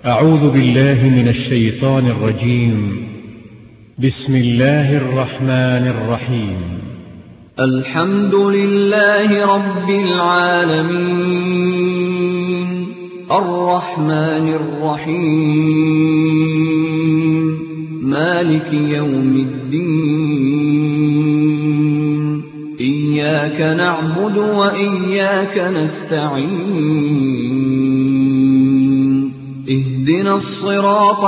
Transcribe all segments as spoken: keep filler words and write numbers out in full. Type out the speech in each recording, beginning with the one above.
أعوذ بالله من الشيطان الرجيم. بسم الله الرحمن الرحيم. الحمد لله رب العالمين الرحمن الرحيم مالك يوم الدين إياك نعبد وإياك نستعين اهدنا الصراط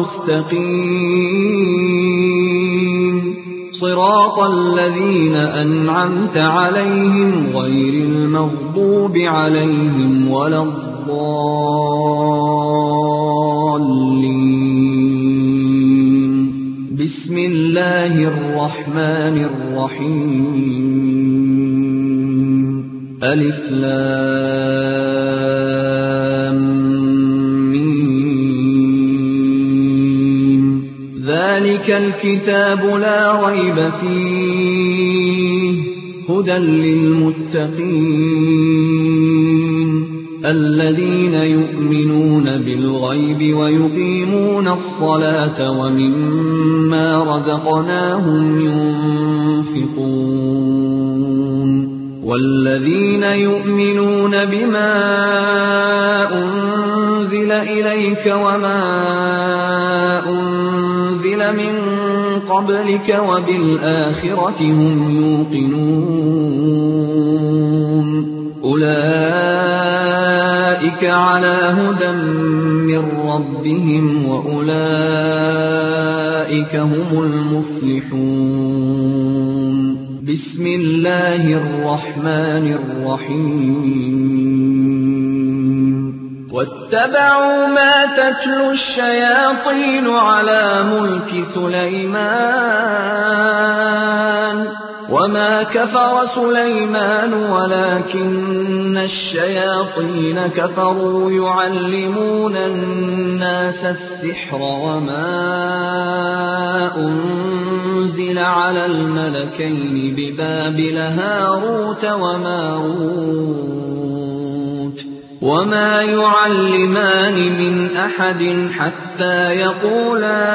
المستقيم صراط الذين أنعمت عليهم غير المغضوب عليهم ولا الضالين. بسم الله الرحمن الرحيم. ألف لام ذلك الكتاب لا ريب فيه هدى للمتقين الذين يؤمنون بالغيب ويقيمون الصلاة ومما رزقناهم ينفقون والذين يؤمنون بما أنزل إليك وما أنزل من قبلك وبالآخرة هم يوقنون أولئك على هدى من ربهم وأولئك هم المفلحون. بسم الله الرحمن الرحيم. واتبعوا ما تتلو الشياطين على ملك سليمان وما كفر سليمان ولكن الشياطين كفروا يعلمون الناس السحر وما أنزل على الملكين ببابل هاروت وماروت وما يعلمان من أحد حتى يقولا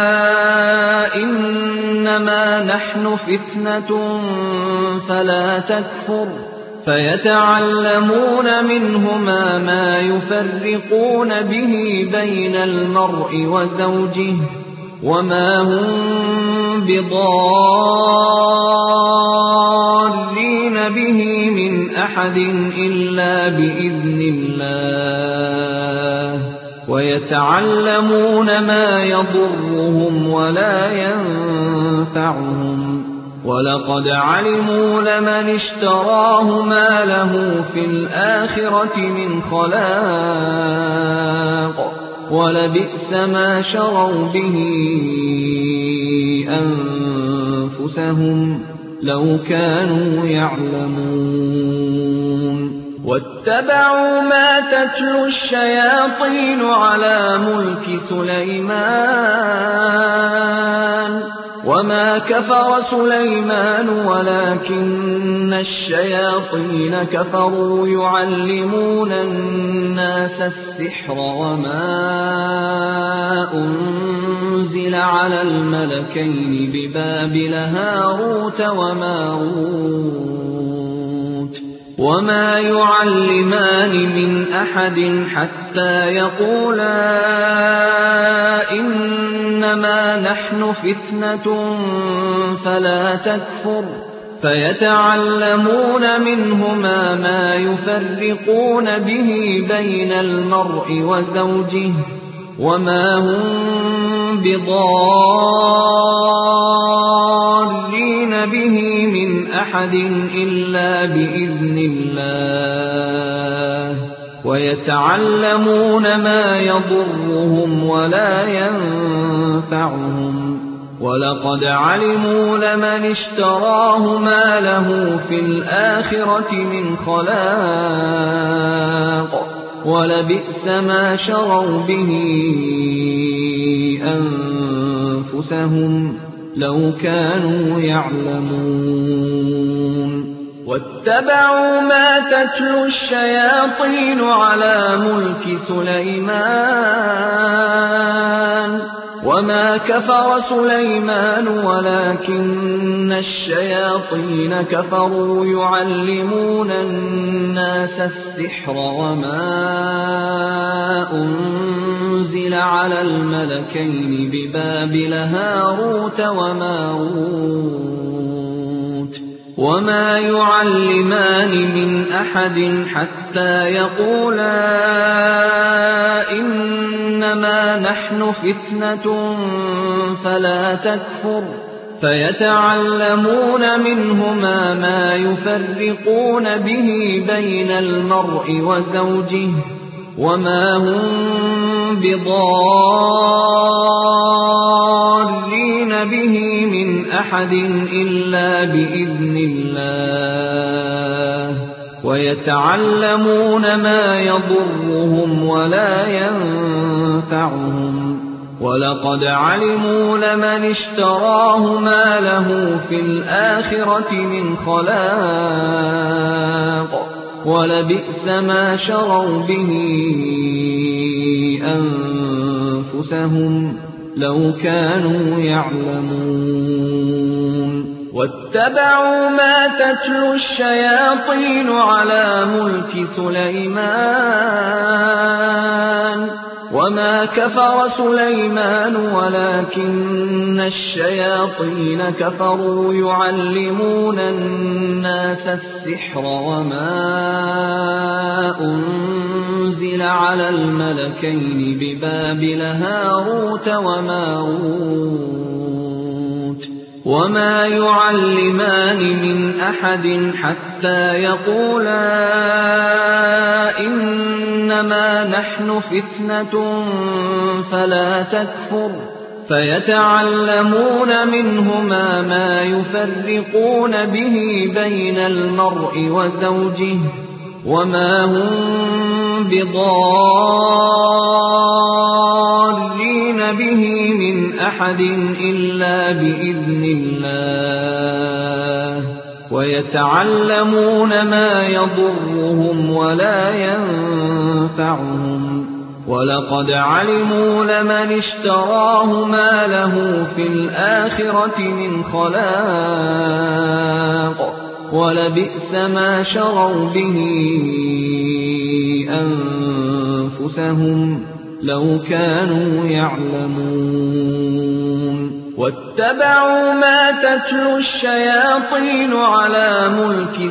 إنما نحن فتنة فلا تكفر فيتعلمون منهما ما يفرقون به بين المرء وزوجه وما هم بضارين به من أحد إلا بإذن الله ويتعلمون ما يضرهم ولا ينفعهم ولقد علموا لمن اشتراه ما له في الآخرة من خلاق ولبئس ما شروا به أنفسهم لو كانوا يعلمون. واتبعوا ما تتلو الشياطين على ملك سليمان وما كفر سليمان ولكن الشياطين كفروا يعلمون الناس السحر وما أنزل على الملكين ببابل هاروت وماروت وما يعلمان من أحد حتى يقولا إنما نحن فتنة فلا تكفر فيتعلمون منهما ما يفرقون به بين المرء وزوجه وما هم بضارين به من أحد إلا بإذن الله ويتعلمون ما يضرهم ولا ينفعهم ولقد علموا لمن اشتراه ما له في الآخرة من خلاق ولبئس ما شروا به أنفسهم لو كانوا يعلمون. واتبعوا ما تتلو الشياطين على ملك سليمان وما كفر سليمان ولكن الشياطين كفروا يعلمون الناس السحر وما أنزل على الملكين ببابل هاروت وماروت وما يعلمان من أحد حتى يقولا إنما نحن فتنة فلا تكفر فيتعلمون منهما ما يفرقون به بين المرء وزوجه وما هم بضارين به من أحد إلا بإذن الله ويتعلمون ما يضرهم ولا ينفعهم ولقد علموا لمن اشتراه ما له في الآخرة من خلاق ولبئس ما شروا به أنفسهم لو كانوا يعلمون واتبعوا ما تتلو الشياطين على ملك سليمان وما كفر سليمان ولكن الشياطين كفروا يعلمون الناس السحر وما أنزل على الملكين ببابل هاروت وماروت وما يعلمان من أحد حتى يقولا إنما نحن فتنة فلا تكفر فيتعلمون منهما ما يفرقون به بين المرء وزوجه وما هم بضارين به من أحد إلا بإذن الله ويتعلمون ما يضرهم ولا ينفعهم ولقد علموا لمن اشتراه ما له في الآخرة من خلاق ولبئس ما شروا به أنفسهم لو كانوا يعلمون واتبعوا ما تتلو الشياطين على ملك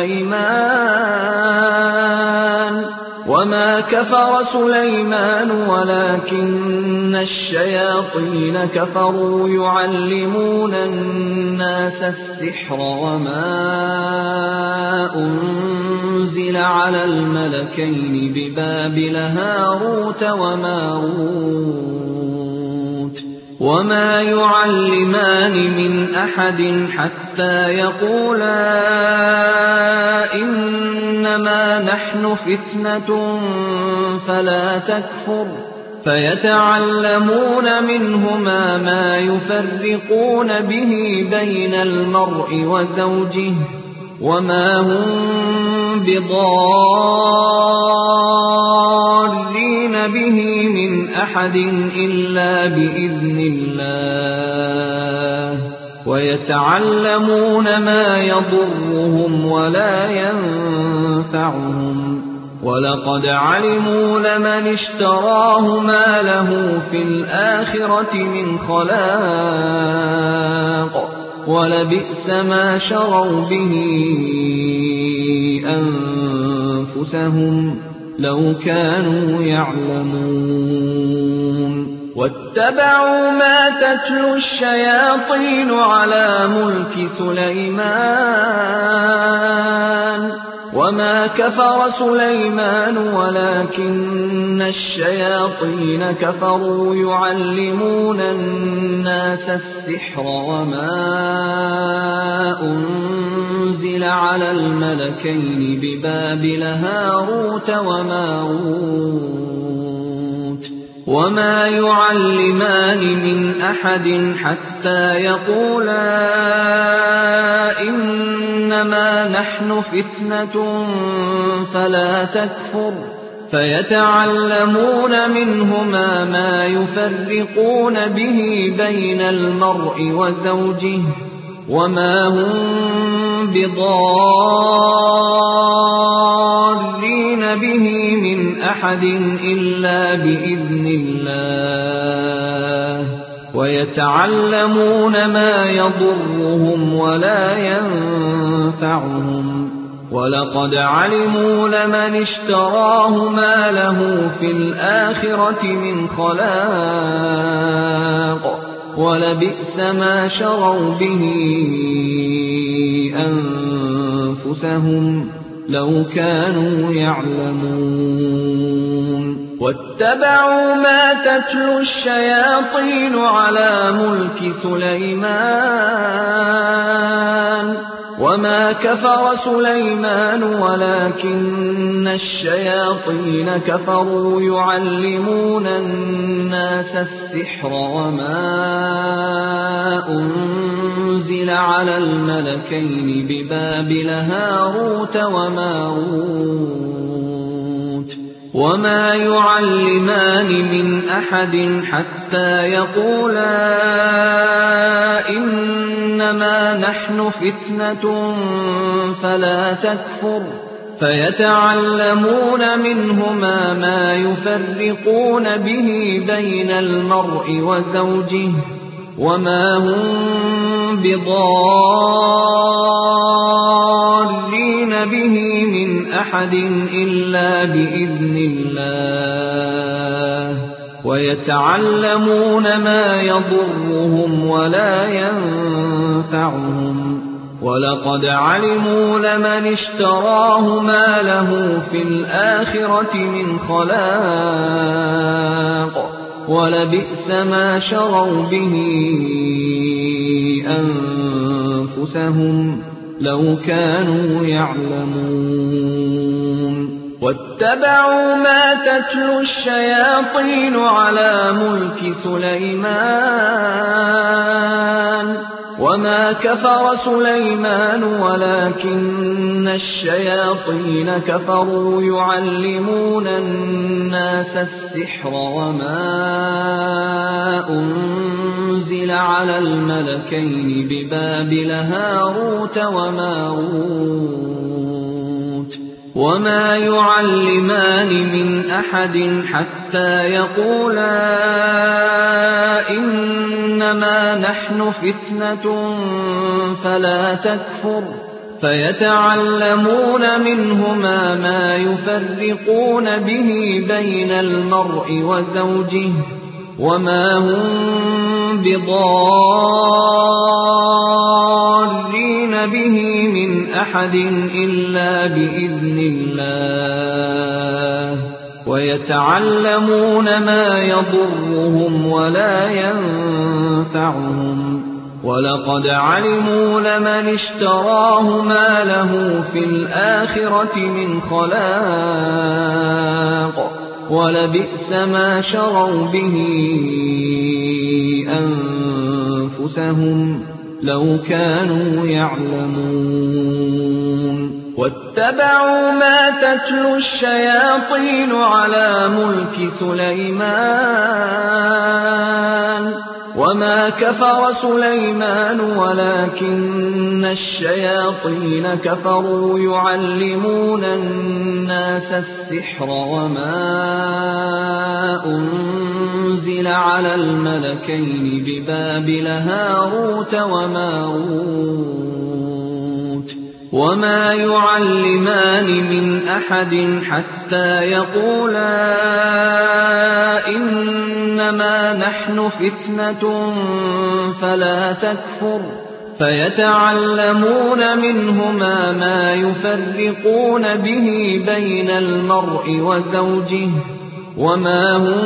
سليمان وما كفر سليمان ولكن الشياطين كفروا يعلمون الناس السحر وما أنزل على الملكين ببابل هاروت وماروت وما يعلمان من أحد حتى يقولا إنما نحن فتنة فلا تكفر فيتعلمون منهما ما يفرقون به بين المرء وزوجه وما هم بضارين به من أحد إلا بإذن الله ويتعلمون ما يضرهم ولا ينفعهم ولقد علموا لمن اشتراه ما له في الآخرة من خلاق ولبئس ما شروا به أنفسهم لو كانوا يعلمون واتبعوا ما تتلو الشياطين على ملك سليمان وما كفر سليمان ولكن الشياطين كفروا يعلمون الناس السحر وما أنزل على الملكين ببابل هاروت وماروت وما يعلمان من أحد حتى يقولا إنما نحن فتنة فلا تكفر فيتعلمون منهما ما يفرقون به بين المرء وزوجه وما هم بضارين به من أحد إلا بإذن الله ويتعلمون ما يضرهم ولا ينفعهم ولقد علموا لمن اشتراه ما له في الآخرة من خلاق ولبئس ما شروا به أنفسهم لو كانوا يعلمون واتبعوا ما تتلو الشياطين على ملك سليمان وما كفر سليمان ولكن الشياطين كفروا يعلمون الناس السحر وما أنزل على الملكين ببابل هاروت وماروت وما يعلمان من أحد حتى يقولا إنما نحن فتنة فلا تكفر فيتعلمون منهما ما يفرقون به بين المرء وزوجه وما هم بضارين به من أحد إلا بإذن الله ويتعلمون ما يضرهم ولا ينفعهم ولقد علموا لمن اشتراه ما له في الآخرة من خلاق ولبئس ما شروا به أنفسهم لو كانوا يعلمون واتبعوا ما تتلو الشياطين على ملك سليمان وما كفر سليمان ولكن الشياطين كفروا يعلمون الناس السحر وما أنزل على الملكين ببابل هاروت وماروت وما يعلمان من أحد حتى يقولا إنما نحن فتنة فلا تكفر فيتعلمون منهما ما يفرقون به بين المرء وزوجه وما هم بضارين به من أحد إلا بإذن الله ويتعلمون ما يضرهم ولا ينفعهم ولقد علموا لمن اشتراه ما له في الآخرة من خلاق ولبئس ما شروا به أنفسهم لو كانوا يعلمون واتبعوا ما تتلو الشياطين على ملك سليمان وما كفر سليمان ولكن الشياطين كفروا يعلمون الناس السحر وما أنزل على الملكين ببابل هاروت وماروت وما يعلمان من أحد حتى يقولا إنما نحن فتنة فلا تكفر فيتعلمون منهما ما يفرقون به بين المرء وزوجه وما هم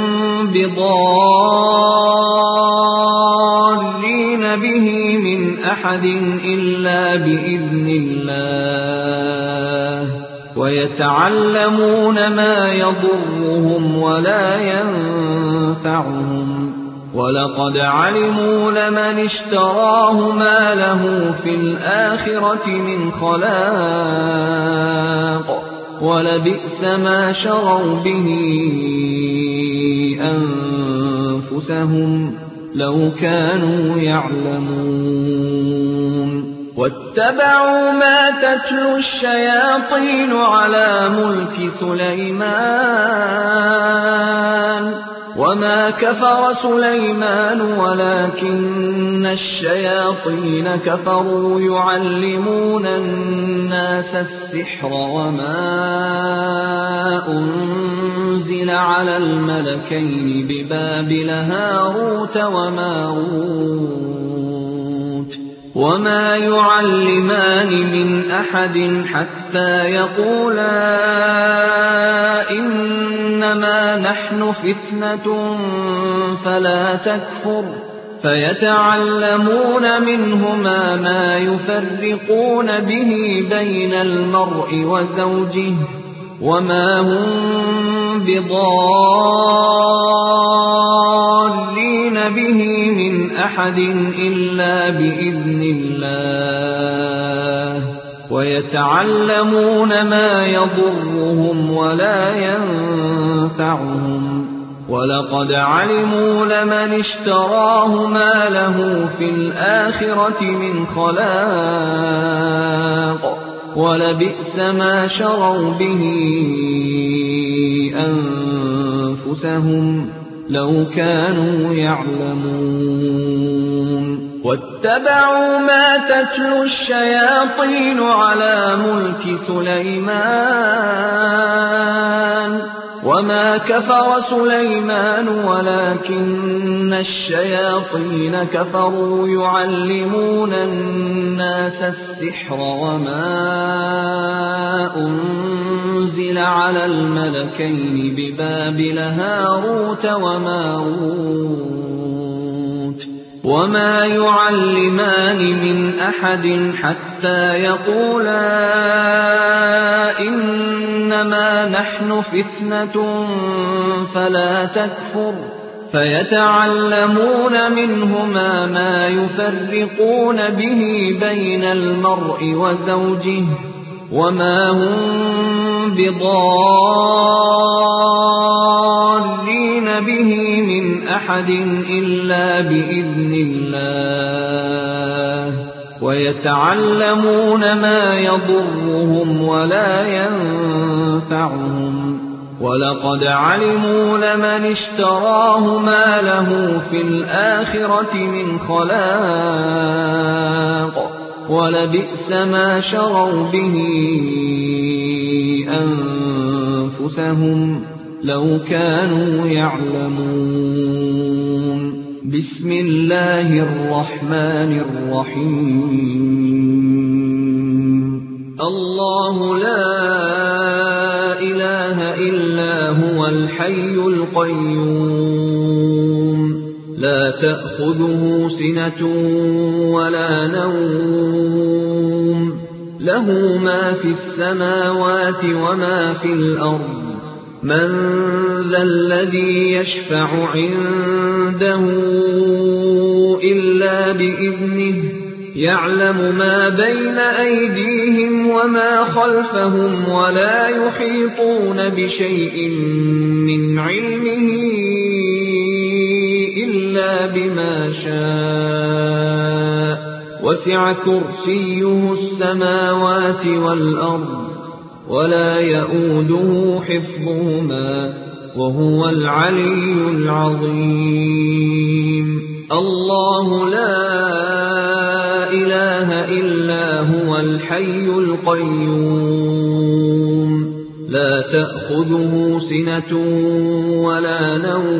بضارين به من أحد إلا بإذن الله ويتعلمون ما يضرهم ولا ينفعهم ولقد علموا لمن اشتراه ما له في الآخرة من خلاق ولبئس ما شروا به أنفسهم لو كانوا يعلمون واتبعوا ما تتلو الشياطين على ملك سليمان وما كفر سليمان ولكن الشياطين كفروا يعلمون الناس السحر وما أنزل على الملكين ببابل هاروت وماروت وما يعلمان من أحد حتى يقولا إنما نحن فتنة فلا تكفر فيتعلمون منهما ما يفرقون به بين المرء وزوجه وما هم بضارين به من أحد إلا بإذن الله ويتعلمون ما يضرهم ولا ينفعهم ولقد علموا لمن اشتراه ما له في الآخرة من خلاق ولبئس ما شروا به أنفسهم لو كانوا يعلمون واتبعوا ما تتلو الشياطين على ملك سليمان وما كفر سليمان ولكن الشياطين كفروا يعلمون الناس السحر وما أنزل على الملكين ببابل هاروت وماروت وما يعلمان من أحد حتى يقولا إنما نحن فتنة فلا تكفر فيتعلمون منهما ما يفرقون به بين المرء وزوجه وما هم بضارين به من أحد إلا بإذن الله ويتعلمون ما يضرهم ولا ينفعهم ولقد علموا لمن اشتراه ما له في الآخرة من خلاق ولبئس ما شروا به أنفسهم لو كانوا يعلمون بسم الله الرحمن الرحيم الله لا إله إلا هو الحي القيوم لا تأخذه سنة ولا نوم له ما في السماوات وما في الأرض من ذا الذي يشفع عنده إلا بإذنه يعلم ما بين أيديهم وما خلفهم ولا يحيطون بشيء من علمه إلا بما شاء وسع كرسيه السماوات والأرض ولا يؤوده حفظهما وهو العلي العظيم الله لا إله إلا هو الحي القيوم لا تأخذه سنة ولا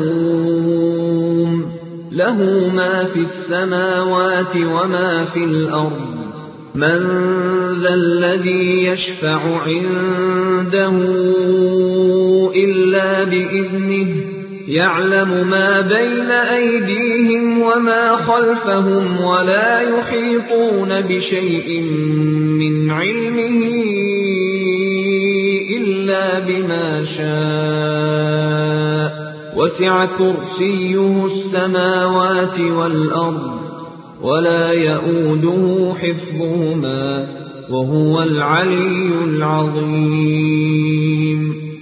نوم له ما في السماوات وما في الأرض من ذا الذي يشفع عنده إلا بإذنه يعلم ما بين أيديهم وما خلفهم ولا يحيطون بشيء من علمه إلا بما شاء وسع كرسيه السماوات والأرض ولا يؤوده حفظهما وهو العلي العظيم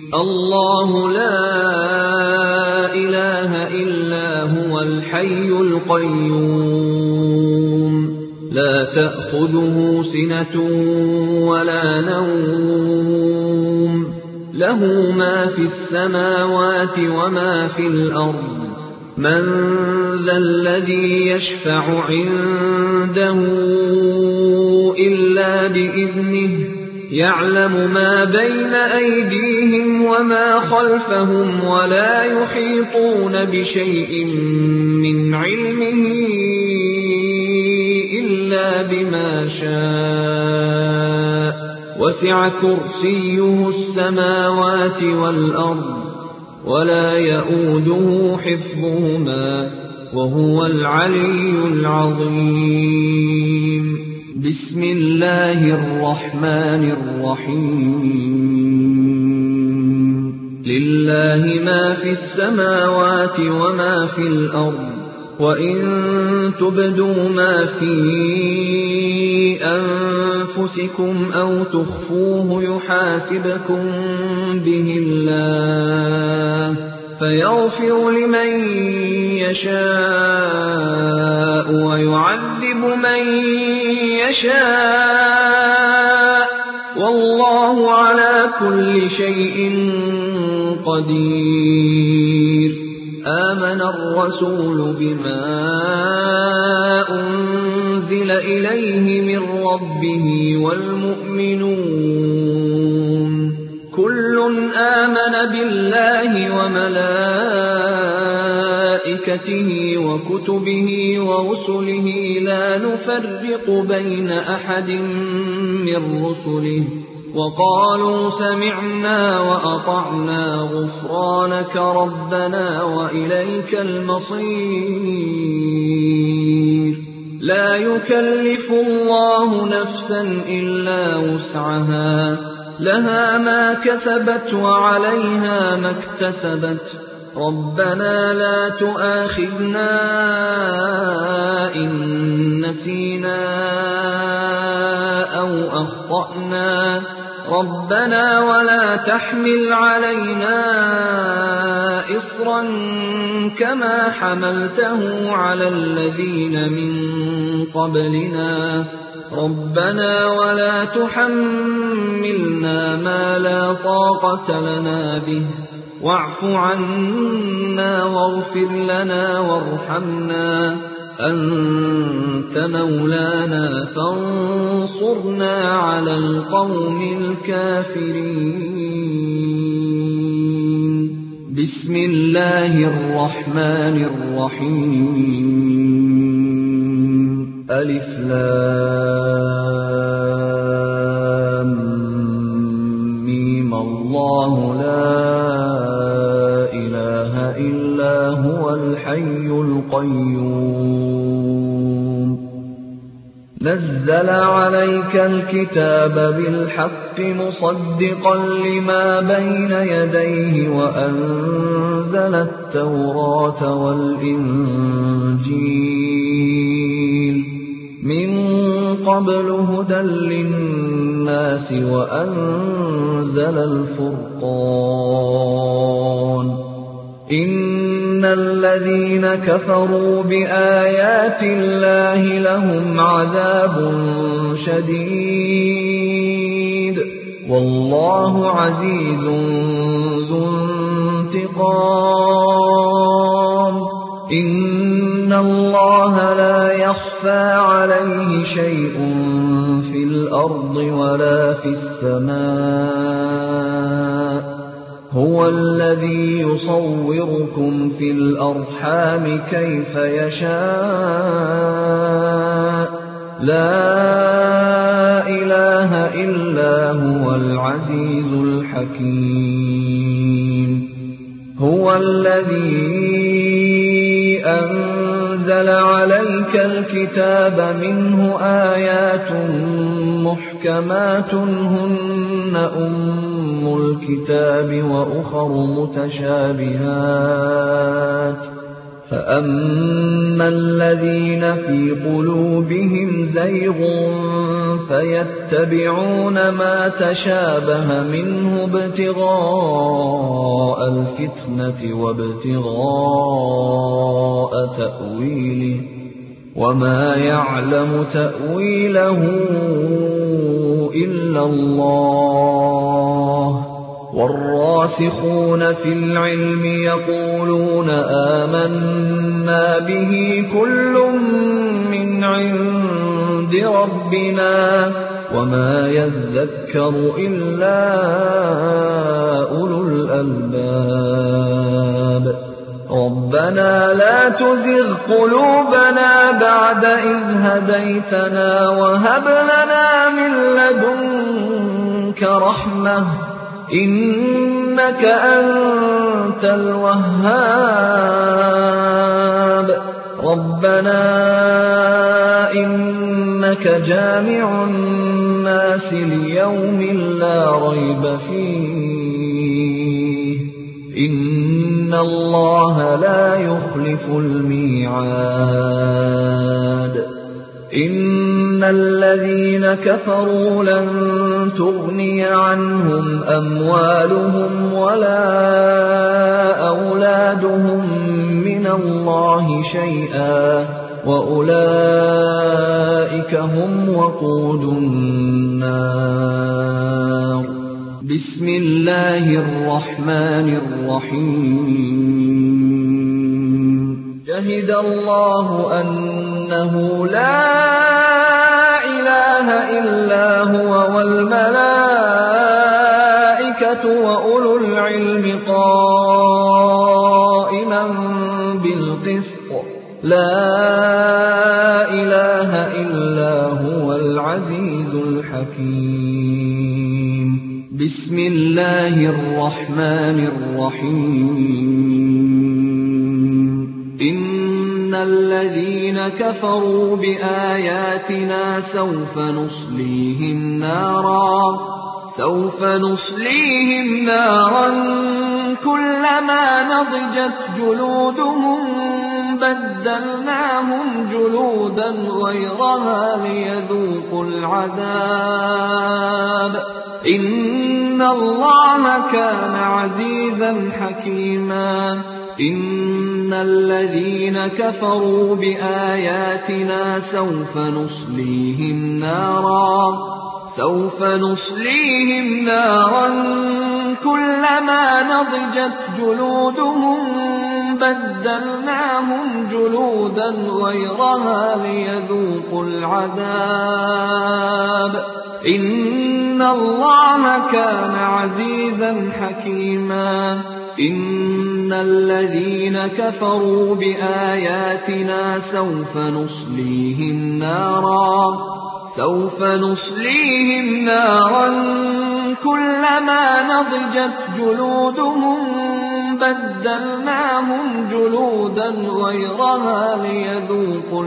الله لا إله إلا هو الحي القيوم لا تأخذه سنة ولا نوم له ما في السماوات وما في الأرض من ذا الذي يشفع عنده إلا بإذنه يعلم ما بين أيديهم وما خلفهم ولا يحيطون بشيء من علمه إلا بما شاء وسع كرسيه السماوات والأرض ولا يؤوده حفظهما وهو العلي العظيم بسم الله الرحمن الرحيم لله ما في السماوات وما في الأرض وإن تبدوا ما في أنفسكم أو تخفوه يحاسبكم به الله فيغفر لمن يشاء ويعذب من يشاء والله على كل شيء قدير آمن الرسول بما أنزل إليه من ربه والمؤمنون كل آمن بالله وملائكته وكتبه ورسله لا نفرق بين أحد من رسله وقالوا سمعنا وأطعنا غفرانك ربنا وإليك المصير لا يكلف الله نفسا إلا وسعها لها ما كسبت وعليها ما اكتسبت ربنا لا تؤاخذنا إن نسينا أو أخطأنا ربنا ولا تحمل علينا إصرا كما حملته على الذين من قبلنا ربنا ولا تحملنا ما لا طاقة لنا به واعف عنا واغفر لنا وارحمنا أنت مولانا فانصرنا على القوم الكافرين بسم الله الرحمن الرحيم ألف لام ميم الله لا إله إلا هو الحي القيوم نزل عليك الكتاب بالحق مصدقا لما بين يديه وأنزل التوراة والإنجيل من قبل هدى للناس وأنزل الفرقان إن الذين كفروا بآيات الله لهم عذاب شديد والله عزيز ذو انتقام إن الله لا يخفى عليه شيء في الأرض ولا في السماء هو الذي يصوركم في الأرحام كيف يشاء لا إله إلا هو العزيز الحكيم هو الذي أنزل عليك الكتاب منه آيات محكمات هن أم الكتاب وأخر متشابهات فأما الذين في قلوبهم زيغ فيتبعون ما تشابه منه ابتغاء الفتنة وابتغاء تأويله وما يعلم تأويله إلا الله والراسخون في العلم يقولون آمنا به كل من عند ربنا وما يذكر إلا أولو الألباب ربنا لا تزغ قلوبنا بعد إذ هديتنا وهب لنا من لدنك رحمة إنك أنت الوهاب ربنا إنك جامع الناس ليوم لا ريب فيه إن الله لا يخلف الميعاد إن الذين كفروا لن تغني عنهم أموالهم ولا أولادهم من الله شيئا وأولئك هم وقود النار بسم الله الرحمن الرحيم شهد الله أنه لا إله إلا هو والملائكة وأولو العلم قائما بالقسط لا إله إلا هو العزيز الحكيم بسم الله الرحمن الرحيم إن الذين كفروا بآياتنا سوف نصليهم نارا سوف نصليهم نارا كلما نضجت جلودهم بدلناهم جلودا غيرها ليذوقوا العذاب إن الله كان عزيزا حكيما إن الذين كفروا بآياتنا سوف نصليهم نارا سوف نصليهم نارا كلما نضجت جلودهم بدلناهم جلودا غيرها ليذوقوا العذاب إن الله كان عزيزا حكيما إن الذين كفروا بآياتنا سوف نصليهم نارا سوف نصليهم نارا كلما نضجت جلودهم بدلناهم جلودا غيرها ليذوقوا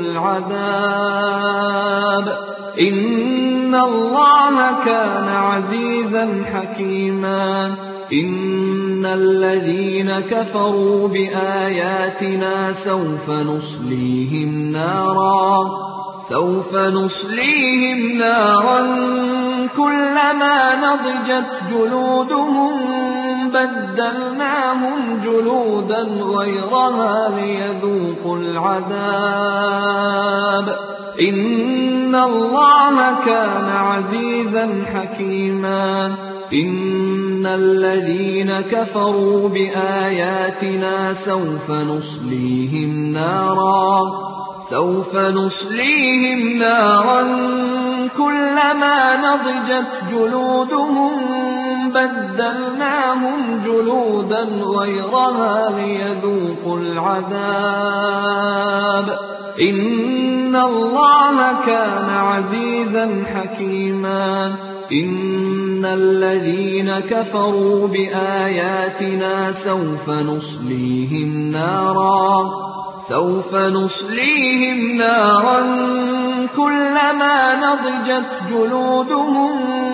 العذاب إن الله كان عزيزا حكيما إن الذين كفروا بآياتنا سوف نصليهم نارا سوف نصليهم نارا كلما نضجت جلودهم بدلناهم جلودا غيرها ليذوقوا العذاب إن الله كان عزيزا حكيما إن الذين كفروا بآياتنا سوف نصليهم نارا سوف نصليهم نارا كلما نضجت جلودهم بدلناهم جلودا غيرها ليذوقوا العذاب إن الله كان عزيزا حكيما إن الذين كفروا بآياتنا سوف نصليهم نارا سوف نصليهم نارا كلما نضجت جلودهم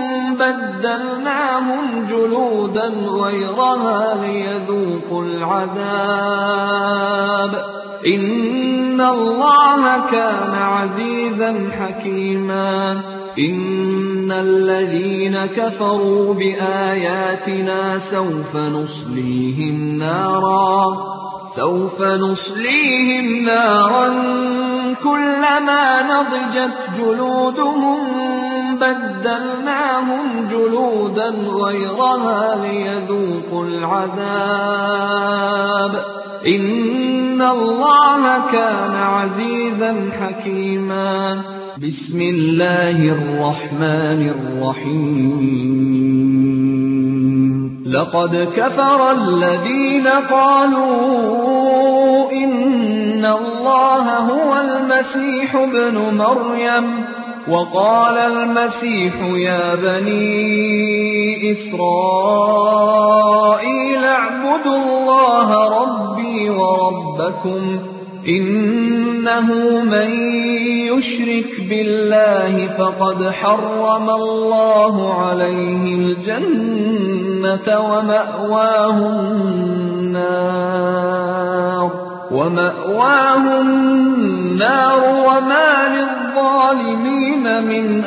بدلناهم جلودا غيرها ليذوقوا العذاب إن الله كان عزيزا حكيما إن الذين كفروا بآياتنا سوف نصليهم نارا سوف نصليهم نارا كلما نضجت جلودهم بدلناهم جلودا غيرها ليذوقوا العذاب إن الله كان عزيزا حكيما بسم الله الرحمن الرحيم لقد كفر الذين قالوا إن الله هو المسيح ابن مريم وقال المسيح يا بني إسرائيل اعبدوا الله ربي وربكم إنه من يشرك بالله فقد حرم الله عليه الجنة ومأواه النار ومأواه النار وما للظالمين من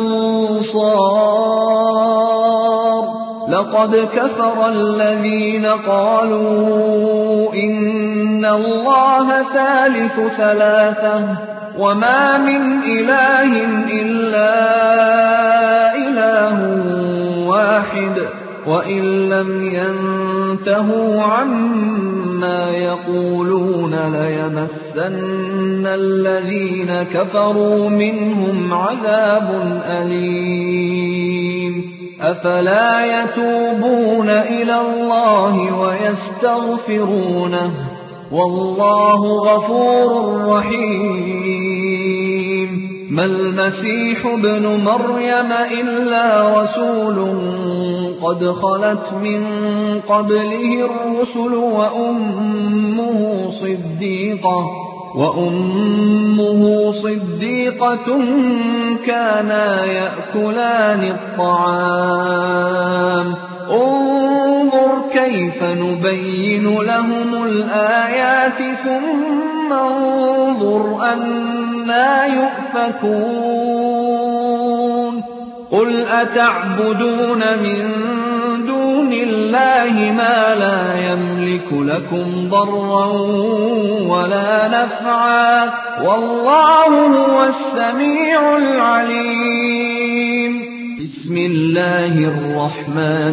أنصار لقد كفر الذين قالوا إن الله ثالث ثلاثة وما من إله إلا إله واحد وإن لم ينتهوا عما يقولون ليمسن الذين كفروا منهم عذاب أليم أفلا يتوبون إلى الله ويستغفرونه والله غفور رحيم ما المسيح ابن مريم إلا رسول قد خلت من قبله الرسل وأمه صديقة وأمه صديقة كانا يأكلان الطعام انظر كيف نبين لهم الآيات ثم انظر أنى يؤفكون قل أتعبدون من دون الله ما لا يملك لكم ضرا ولا نفعا والله هو السميع العليم بسم الله الرحمن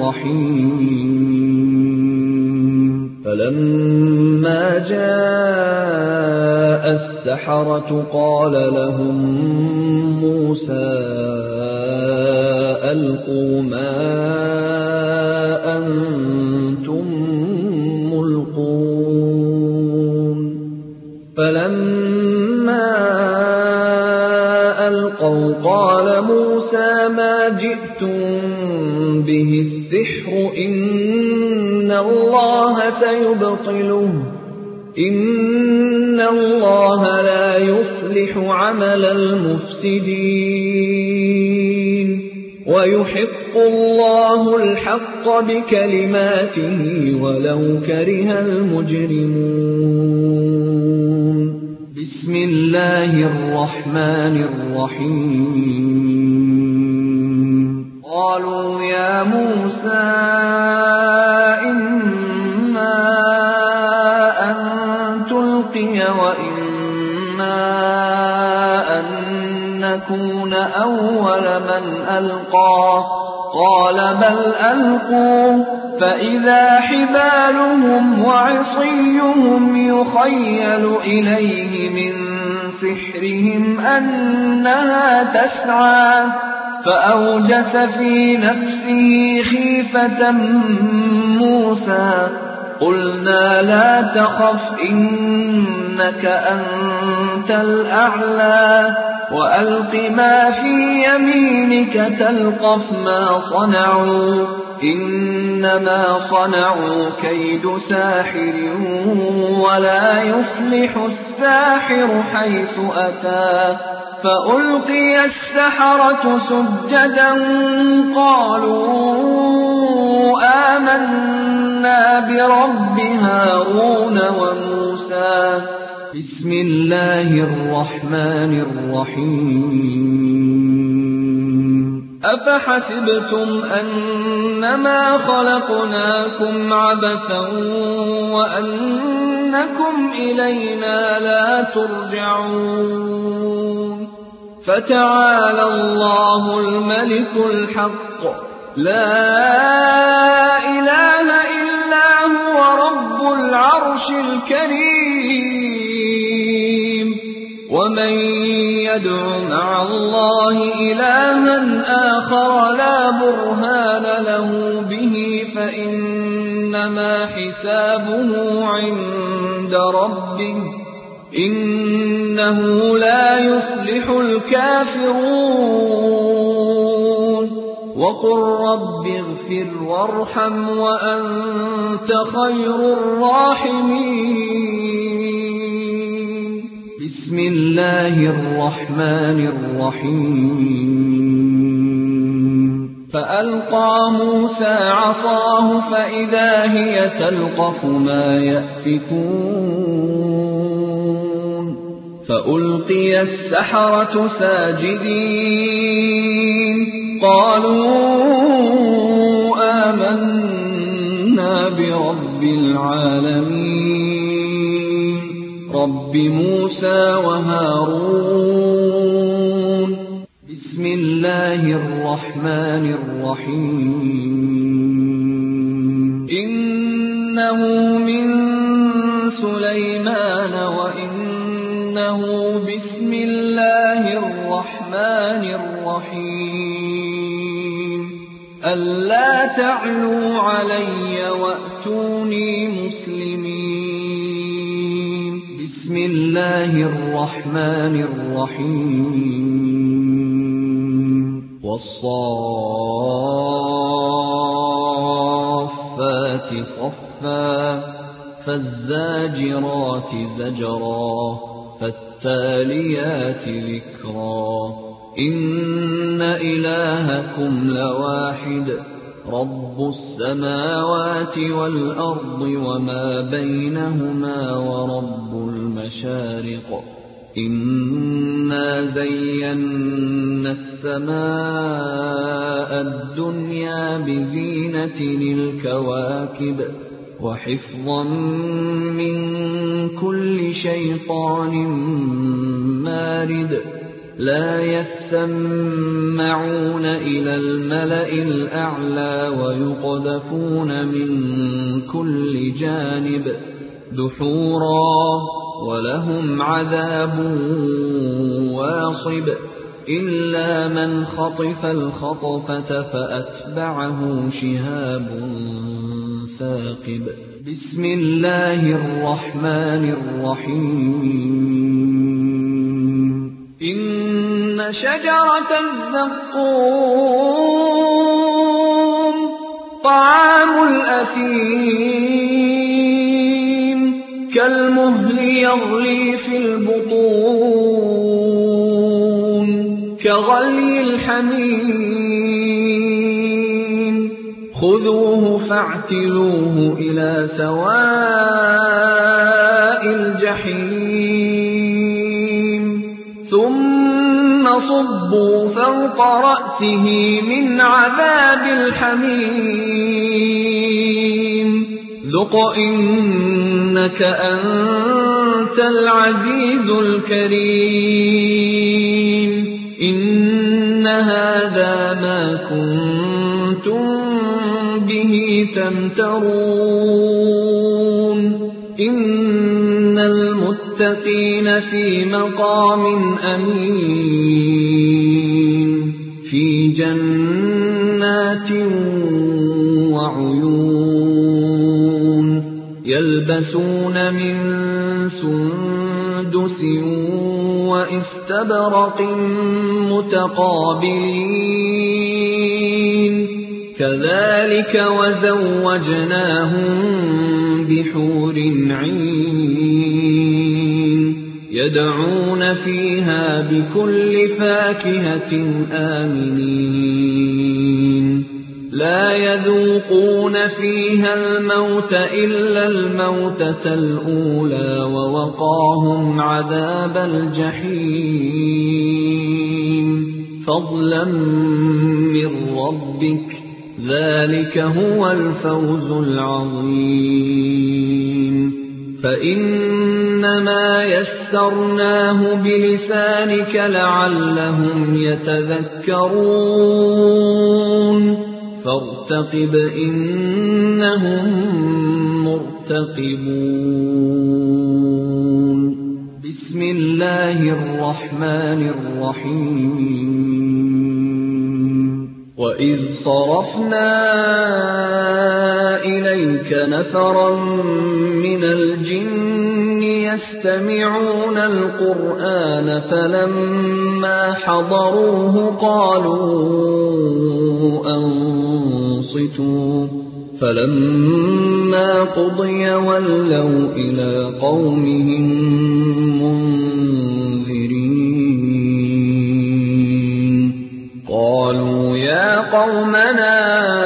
الرحيم فلما جاء السحرة قال لهم موسى ألقوا ما أنتم ملقون فلما ألقوا قال موسى ما جئتم به السحر إن الله سيبطله إن الله لا يصلح عمل المفسدين ويحق الله الحق بكلماته ولو كره المجرمون بسم الله الرحمن الرحيم قالوا يا موسى إما أن تلقي وإما أن نكون أول من ألقى قال بل ألقوا فإذا حبالهم وعصيهم يخيل إليه من سحرهم أنها تسعى فأوجس في نفسه خيفة موسى قلنا لا تخف إنك أنت الأعلى وألق ما في يمينك تلقف ما صنعوا إنما صنعوا كيد ساحر ولا يفلح الساحر حيث أتى فألقي السحرة سجدا قالوا آمنا برب هارون وموسى بسم الله الرحمن الرحيم أفحسبتم أنما خلقناكم عبثا وأنكم إلينا لا ترجعون فتعالى الله الملك الحق لا إله إلا هو رب العرش الكريم ومن يدع مع الله إلها آخر لا برهان له به فإنما حسابه عند ربه إنه لا يفلح الكافرون وقل رب اغفر وارحم وأنت خير الراحمين بسم الله الرحمن الرحيم فألقى موسى عصاه فإذا هي تلقف ما يأفكون فألقي السحرة ساجدين قالوا آمنا برب العالمين رب موسى وهارون بسم الله الرحمن الرحيم إنه من سليمان وإنه بسم الله الرحمن الرحيم ألا تعلوا علي وأتوني مسلمين بسم الله الرحمن الرحيم والصافات صفا فالزاجرات زجرا فالتاليات ذكرا إن إلهكم لواحد رب السماوات والأرض وما بينهما ورب المشارق إنا زينا السماء الدنيا بزينة الكواكب وحفظا من كل شيطان مارد لا يسمعون إلى الملأ الأعلى ويقذفون من كل جانب دحورا ولهم عذاب واصب إلا من خطف الخطفة فأتبعه شهاب ثاقب بسم الله الرحمن الرحيم إن شجرة الزقوم طعام الأثيم كالمهل يغلي في البطون كغلي الحميم خذوه فاعتلوه إلى سواء الجحيم ثم صبوا فوق رأسه من عذاب الحميم ذق إنك أنت العزيز الكريم إن هذا ما كنتم به تمترون إن المتقين في مقام أمين في جنات وعيون يلبسون من سندس واستبرق متقابلين كذلك وزوجناهم بحور عين يدعون فيها بكل فاكهة آمنين لا يذوقون فيها الموت إلا الموتة الأولى ووقاهم عذاب الجحيم فضلا من ربك ذلك هو الفوز العظيم فإنما يسرناه بلسانك لعلهم يتذكرون فارتقب إنهم مرتقبون بسم الله الرحمن الرحيم وإذ صرفنا إليك نفرا من الجن يستمعون القرآن فلما حضروه قالوا أنصتوا فلما قضي ولوا إلى قومهم منذرين قالوا يا قومنا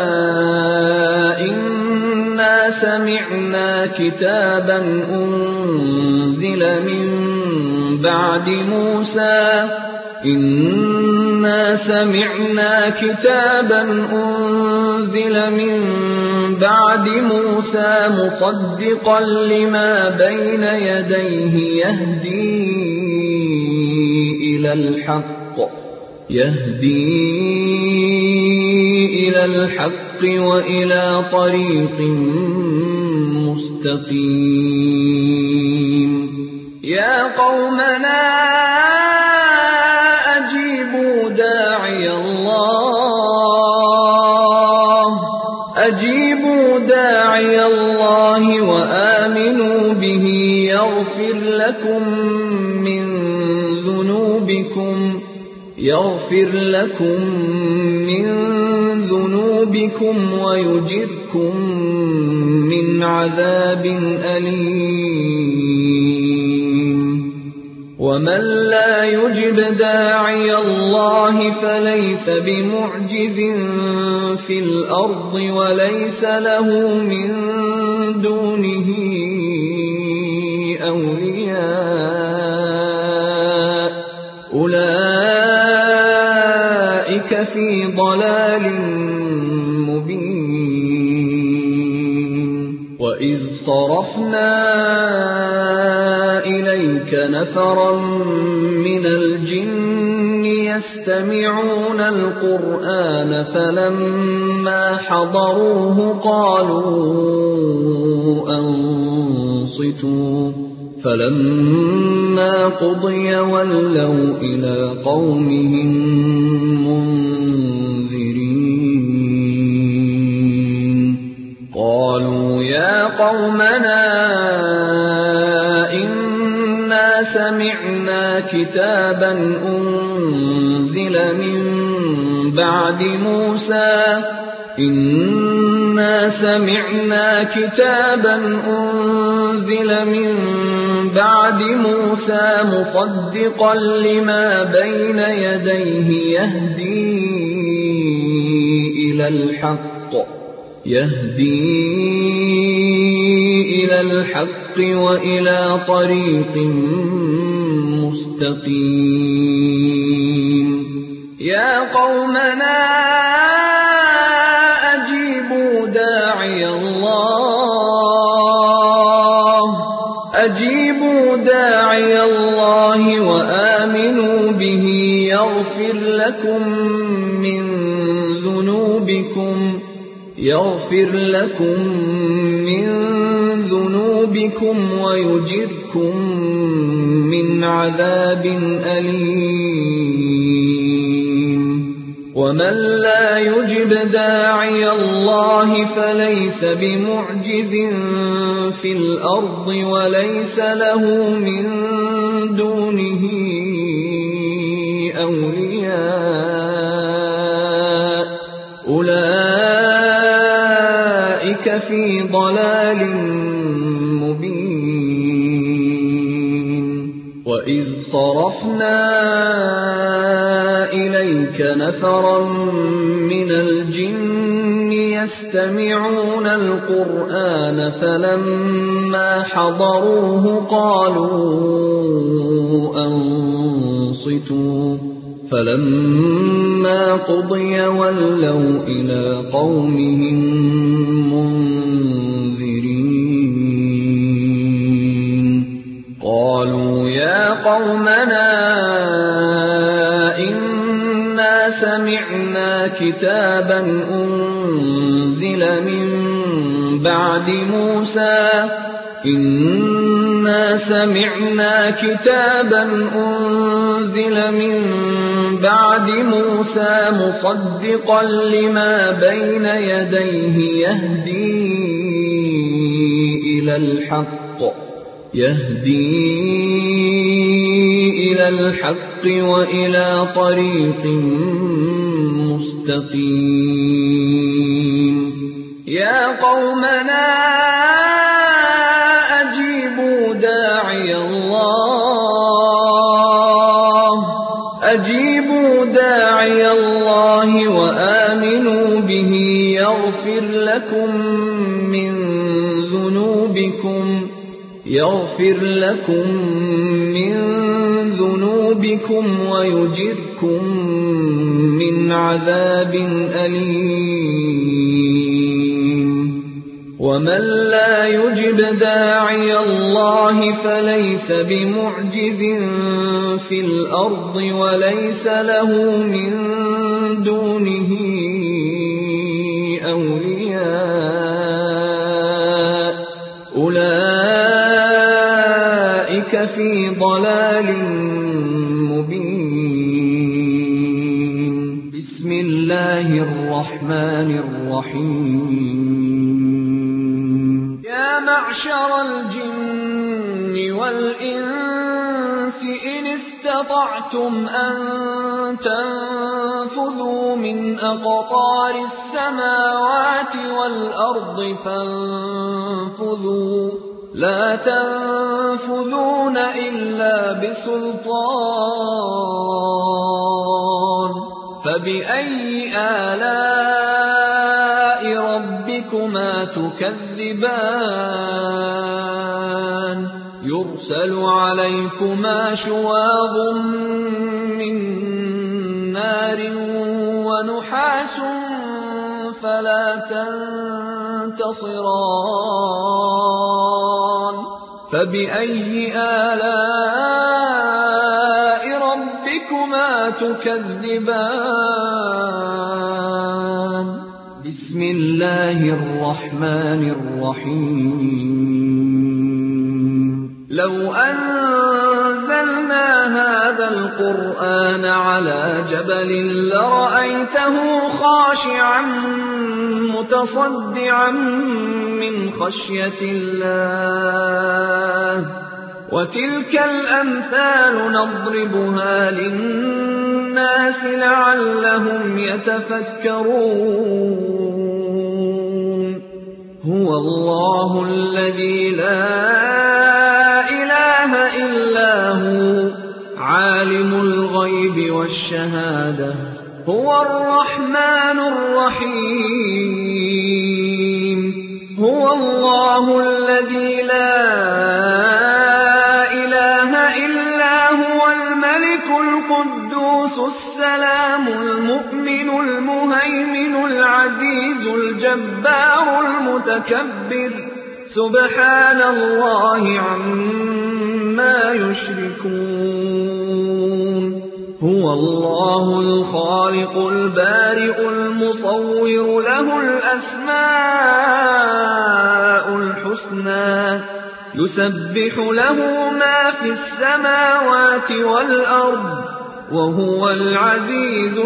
إنا سمعنا كتابا أنزل من بعد موسى إنا سمعنا كتابا أنزل من بعد موسى مصدقا لما بين يديه يهدي إلى الحق يهدي إلى الحق وإلى طريق مستقيم يا قومنا أجيبوا داعي الله أجيبوا داعي الله وآمنوا به يغفر لكم من ذنوبكم يغفر لكم من ذنوبكم ويجركم من عذاب أليم ومن لا يجب داعي الله فليس بمعجز في الأرض وليس له من دونه أولياء أولئك في ضلال مبين وإذ صرفنا إليك نفرا من الجن يستمعون القرآن فلما حضروه قالوا أنصتوا فلما قضي ولوا إلى قومهم منذرين قالوا يا قومنا إنا سمعنا كتابا أنزل من بعد موسى إنا سمعنا كتابا أنزل من بعد موسى مصدقا لما بين يديه يهدي إلى الحق يهدي إلى الحق وإلى طريق مستقيم يا قومنا أجيبوا داعي الله أجيبوا داعي الله وآمنوا به يغفر لكم من ذنوبكم يغفر لكم من ذنوبكم ويجركم من عذاب أليم ومن لا يجب داعي الله فليس بمعجز في الأرض وليس له من دونه أولياء أولئك لفي ضلال مبين وإذ صرفنا إليك نفرا من الجن يستمعون القرآن فلما حضروه قالوا أنصتوا فلما قضي ولوا إلى قومهم منذرين قالوا يا قومنا إنا سمعنا كتابا أنزل من بعد موسى إنا سمعنا كتابا أنزل من بعد موسى مصدقا لما بين يديه يهدي إلى الحق يهدي إلى الحق وإلى طريق مستقيم يا قومنا أجيبوا داعي الله أجيبوا داعي الله وآمنوا به يغفر لكم من ذنوبكم يغفر لكم من ذنوبكم ويجركم من عذاب أليم ومن لا يجب داعي الله فليس بمعجز في الأرض وليس له من دونه أولياء أولئك في ضلال مبين بسم الله الرحمن الرحيم يا معشر الجن والإنس إن استطعتم أن تنفذوا من أقطار السماوات والأرض فانفذوا لا تنفذون إلا بسلطان فبأي آلاء ربكما تكذبان يرسل عليكما شواظ من نار ونحاس فلا تنتصران فبأي آلاء ربكما تكذبان بسم الله الرحمن الرحيم لو أنزلنا هذا القرآن على جبل لرأيته خاشعا متصدعا من خشية الله وتلك الأمثال نضربها للناس لعلهم يتفكرون هو الله الذي لا إله إلا هو عالم الغيب والشهادة هو الرحمن الرحيم هو الله الذي لا إله إلا هو الملك القدوس السلام المؤمن المهيمن العزيز الجبار المتكبر سبحان الله عما يشركون هو الله الخالق البارئ المصور له الأسماء الحسنى يسبح له ما في السماوات والأرض وهو العزيز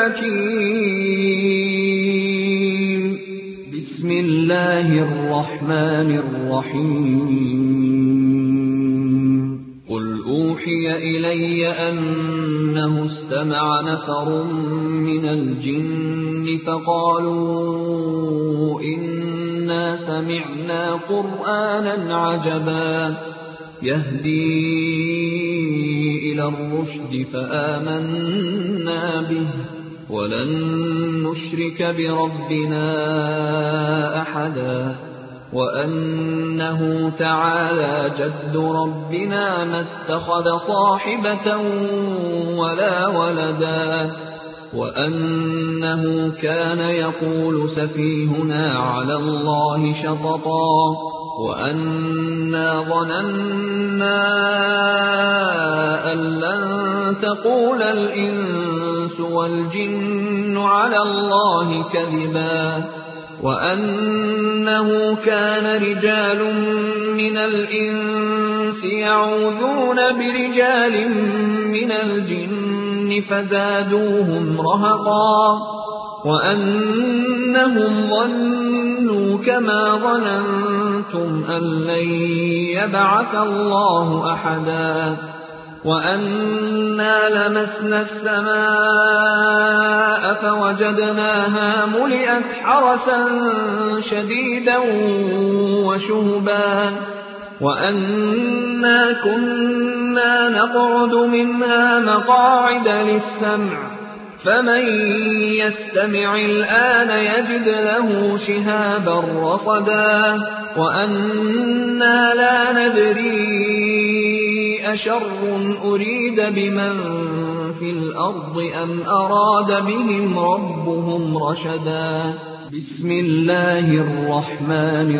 الحكيم بسم الله الرحمن الرحيم قل أوحي إلي أنه استمع نفر من الجن فقالوا إنا إنا سمعنا قرآنا عجبا يهدي إلى الرشد فآمنا به ولن نشرك بربنا أحدا وأنه تعالى جد ربنا ما اتخذ صاحبة ولا ولدا وأنه كان يقول سفيهنا على الله شططا وأنا ظننا أن لن تقول الإنس والجن على الله كذبا وأنه كان رجال من الإنس يعوذون برجال من الجن فزادوهم رهقا وأنهم ظنوا كما ظننتم أن لن يبعث الله أحدا وأنا لمسنا السماء فوجدناها ملئت حرسا شديدا وشهبا وأنا كنا نقعد منها مقاعد للسمع فمن يستمع الآن يجد له شهابا رصدا وأنا لا ندري أشر أريد بمن في الأرض أم أراد بهم ربهم رشدا بسم الله الرحمن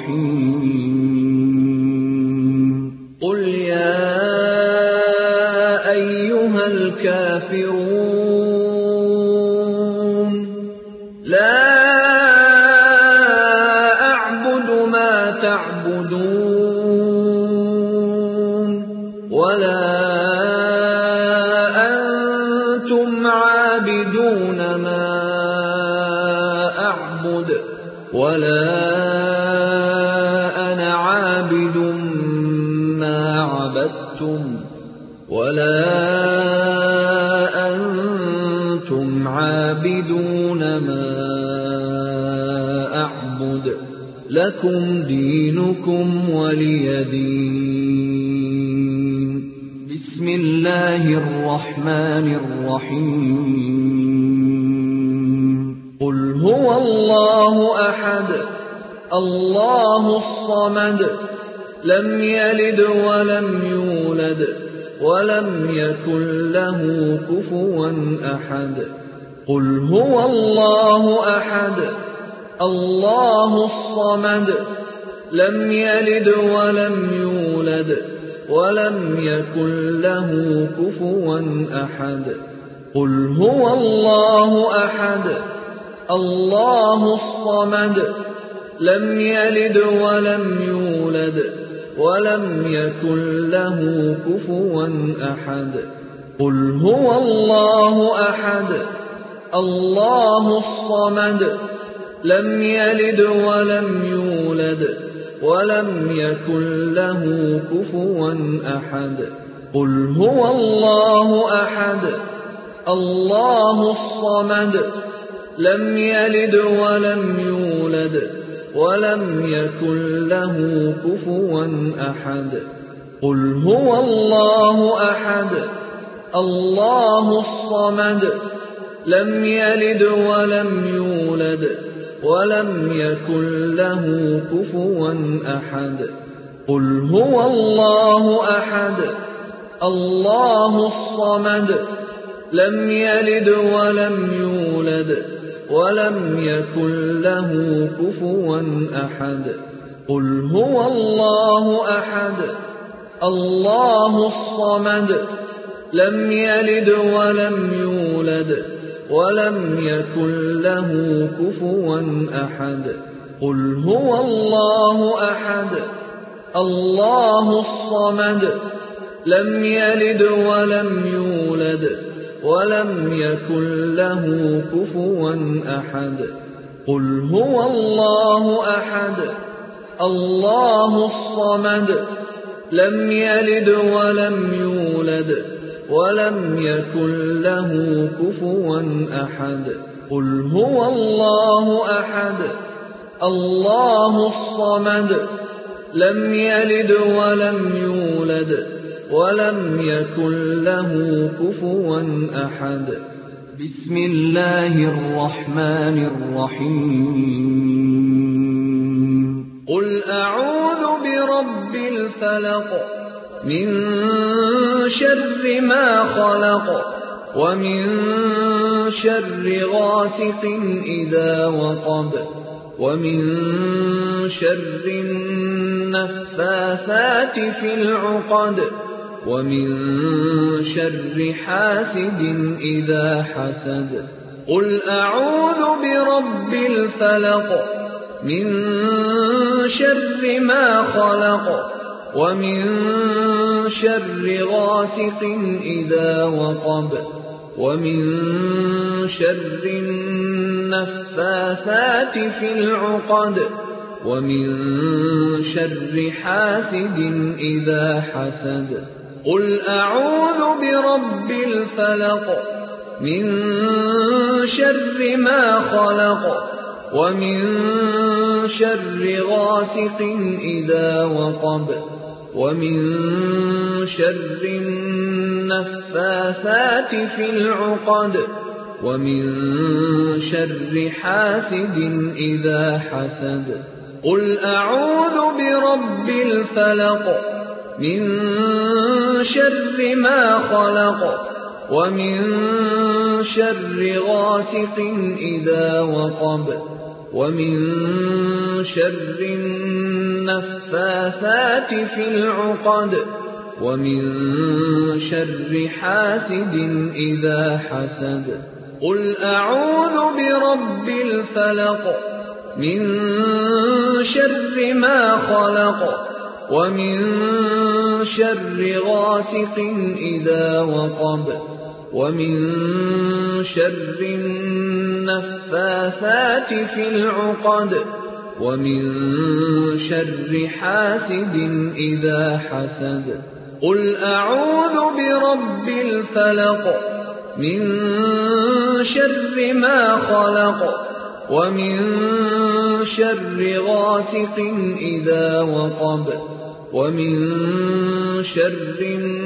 الرحيم قل يا أيها الكافرون لا أعبد ما تعبدون ولا أنتم عابدون ما أعبد ولا أنا عابد ما عبدتم ولا أنتم عابدون ما أعبد لكم دينكم ولي دين بسم الله الرحمن الرحيم قل هو الله أحد الله الصمد لم يلد ولم يولد ولم يكن له كفوا أحد قل هو الله أحد الله الصمد لم يلد ولم يولد ولم يكن له كفوا أحد قل هو الله أحد الله الصمد لم يلد ولم يولد ولم يكن له كفوا أحد قل هو الله أحد الله الصمد لم يلد ولم يولد ولم يكن له كفوا أحد قل هو الله أحد الله الصمد لم يلد ولم يولد ولم يكن له كفوا أحد قل هو الله أحد الله الصمد لم يلد ولم يولد ولم يكن له كفوا أحد قل هو الله أحد الله الصمد لم يلد ولم يولد ولم يكن له كفوا أحد قل هو الله أحد الله الصمد لم يلد ولم يولد ولم يكن له كفوا أحد قل هو الله أحد الله الصمد لم يلد ولم يولد ولم يكن له كفوا أحد قل هو الله أحد الله الصمد لم يلد ولم يولد ولم يكن له كفوا أحد قل هو الله أحد الله الصمد لم يلد ولم يولد ولم يكن له كفوا أحد. بسم الله الرحمن الرحيم. قل أعوذ برب الفلق من شر ما خلق ومن شر غاسق إذا وقب ومن شر النفاثات في العقد ومن شر حاسد إذا حسد. قل أعوذ برب الفلق من شر ما خلق ومن شر غاسق إذا وقب ومن شر النفاثات في العقد ومن شر حاسد إذا حسد. قل أعوذ برب الفلق من شر ما خلق ومن شر غاسق إذا وقب ومن شر النفاثات في العقد ومن شر حاسد إذا حسد. قل أعوذ برب الفلق من شر ما خلق ومن شر غاسق إذا وقب ومن شر النفاثات في العقد ومن شر حاسد إذا حسد. قل أعوذ برب الفلق من شر ما خلق ومن شر غاسق إذا وقب ومن شر النفاثات في العقد ومن شر حاسد إذا حسد. قل أعوذ برب الفلق من شر ما خلق ومن شر غاسق إذا وقب ومن شر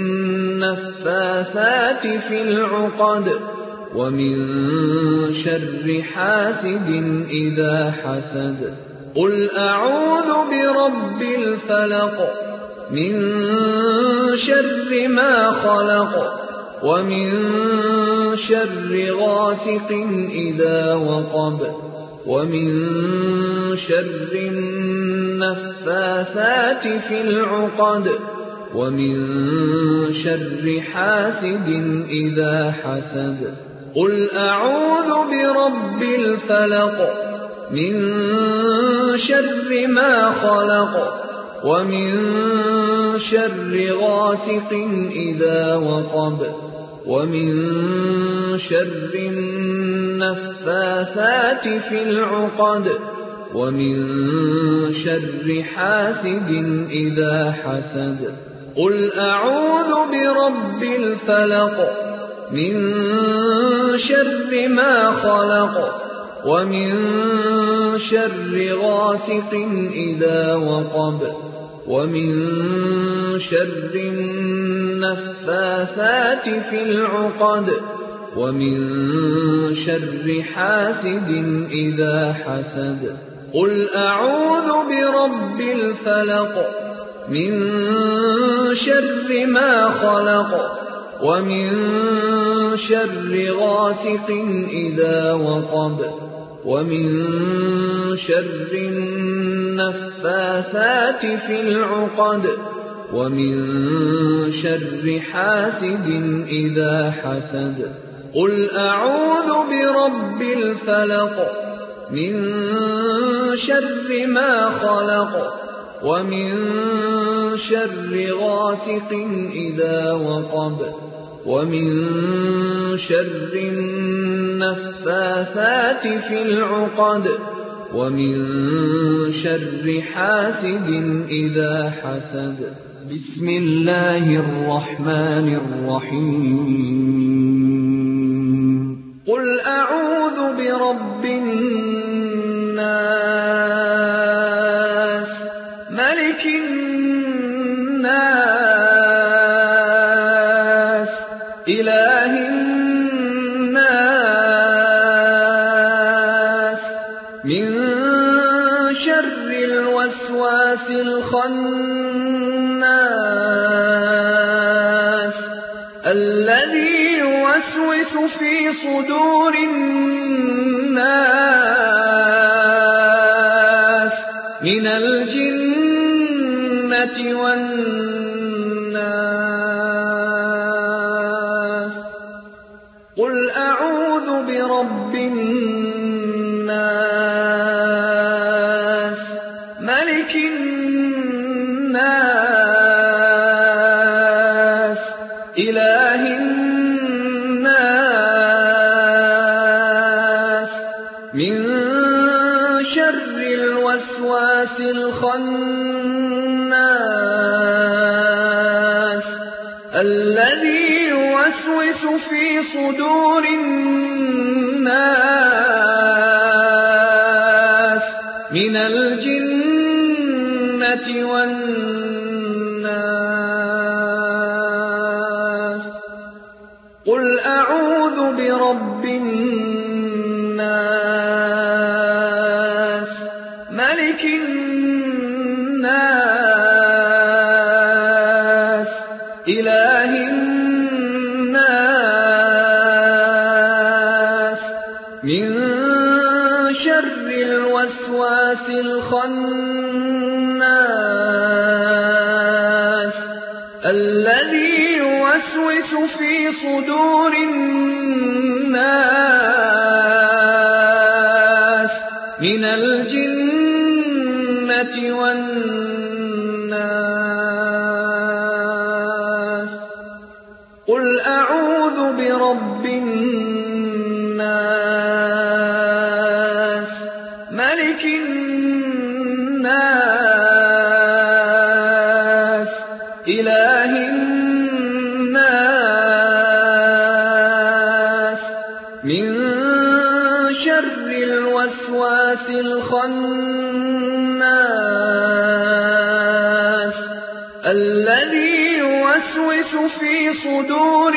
النفاثات في العقد ومن شر حاسد إذا حسد. قل أعوذ برب الفلق من شر ما خلق ومن شر غاسق إذا وقب ومن شر النفاثات في العقد ومن شر حاسد إذا حسد. قل أعوذ برب الفلق من شر ما خلق ومن شر غاسق إذا وقب ومن شر النفاثات في العقد ومن شر حاسد إذا حسد. قل أعوذ برب الفلق من شر ما خلق ومن شر غاسق إذا وقب ومن شر النفاثات في العقد ومن شر حاسد إذا حسد. قل أعوذ برب الفلق من شر ما خلق ومن شر غاسق إذا وقب ومن شر النفاثات في العقد ومن شر حاسد إذا حسد. قل أعوذ برب الفلق من شر ما خلق ومن شر غاسق إذا وقب ومن شر النفاثات في العقد ومن شر حاسد إذا حسد. بسم الله الرحمن الرحيم. قل أعوذ برب الناس إله الناس من شر الوسواس الخناس الذي يوسوس في صدور الناس من الجنة والناس. قل أعوذ برب الناس ملك الناس إله الناس من شر الوسواس الخناس الذي يوسوس في صدور الناس من الجنة والناس. قل أعوذ برب الناس ملك الناس إله الناس من شر الوسواس الخناس الذي يوسوس في صدور الناس من الجنة والناس. قل أعوذ برب الناس ملك الناس إله الناس من شر الوسواس الخناس الذي يوسوس في صدور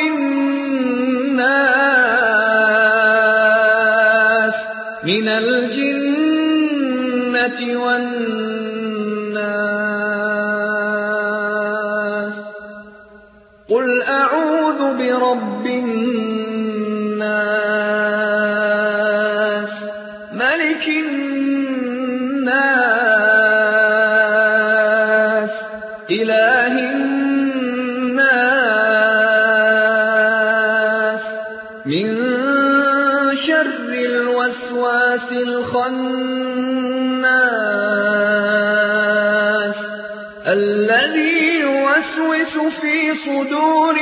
الناس من الجنة والناس. قل أعوذ برب الناس ملك الناس إله الناس من شر الوسواس الخناس الذي يوسوس في صدور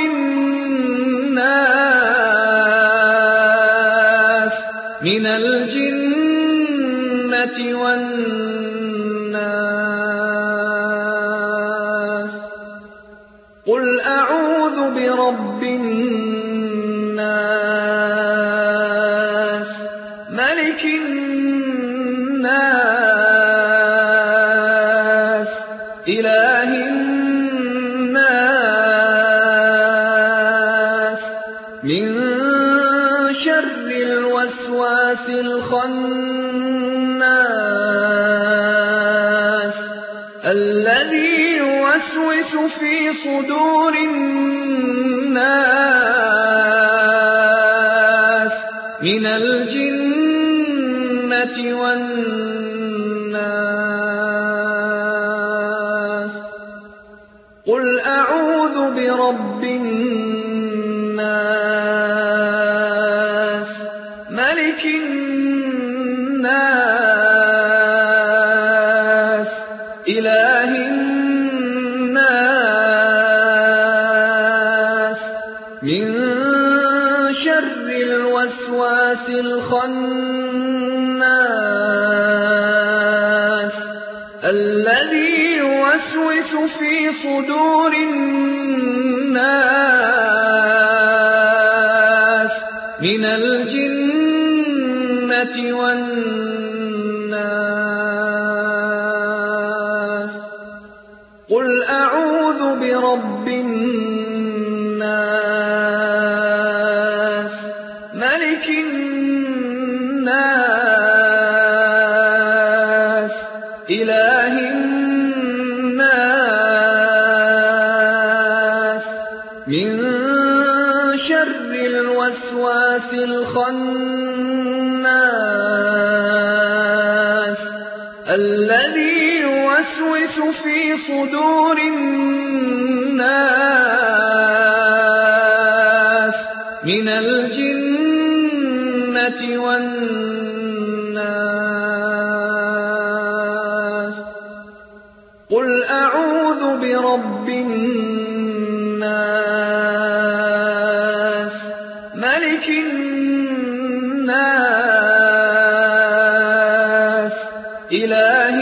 الناس من الجنة والناس. قل أعوذ برب الناس ملك الناس إله الناس من شر الوسواس الخناس الذي يوسوس في صدور الناس من الجنة والناس. قل أعوذ برب الناس ملك الناس إله الناس من شر الوسواس الخناس الذي يوسوس في صدور الناس من الجنة والناس. قل أعوذ برب الناس إله الناس من شر الوسواس الخناس الذي يوسوس في صدور الناس من الجنة والناس. قل أعوذ برب الناس ملك الناس إله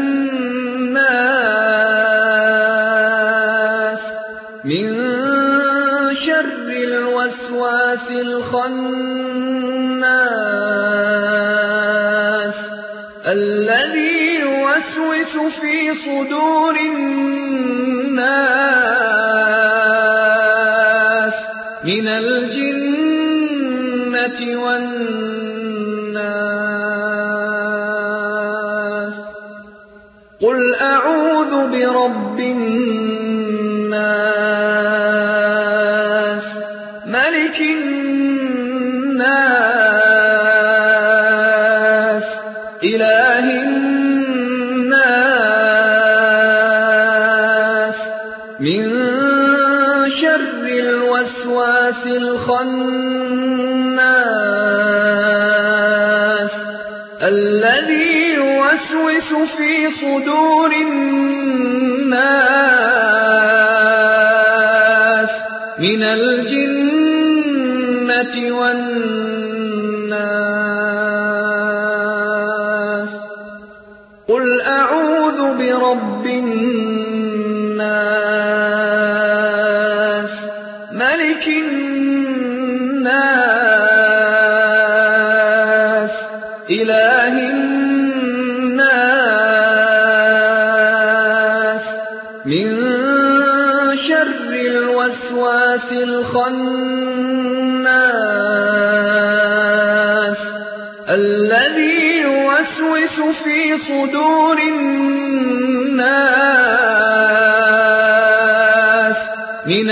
الناس من شر الوسواس الخناس الذي يوسوس في صدور الناس من الجنة والناس. قل أعوذ برب الناس ملك الناس إله الناس من شر الوسواس الخناس الذي يوسوس في صدور الناس من الجنة والناس. قل أعوذ برب الناس ملك الناس إله الناس من شر الوسواس الخناس الذي يوسوس في صدور الناس من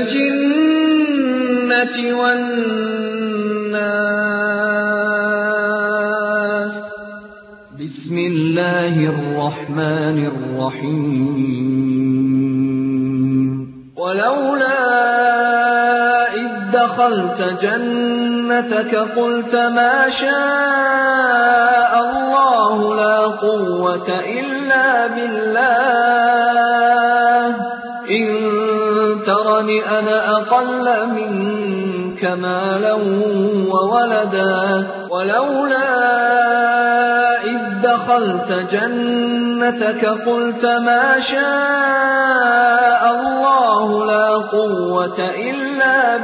الجنة والناس. بسم الله الرحمن الرحيم. ولولا إذ دخلت جنتك قلت ما شاء الله لا قوة إلا بالله إن ترني أنا أقل منك مالا وولدا. ولولا إذ دخلت جنتك قلت ما شاء الله لا قوة إلا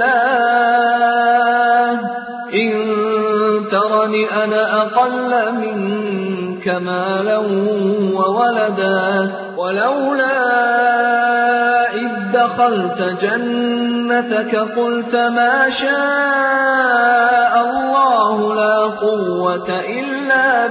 بالله إن ترني أنا أقل منك مالا وولدا. ولولا إذ دخلت جنتك قلت ما شاء الله لا قوة إلا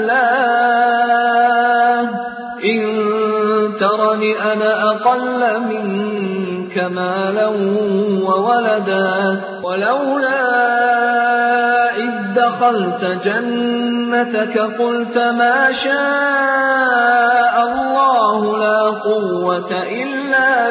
بالله إن ترني أنا أقل منك مالا وولدا. ولولا إذ دخلت جنتك قلت ما شاء الله لا قوة إلا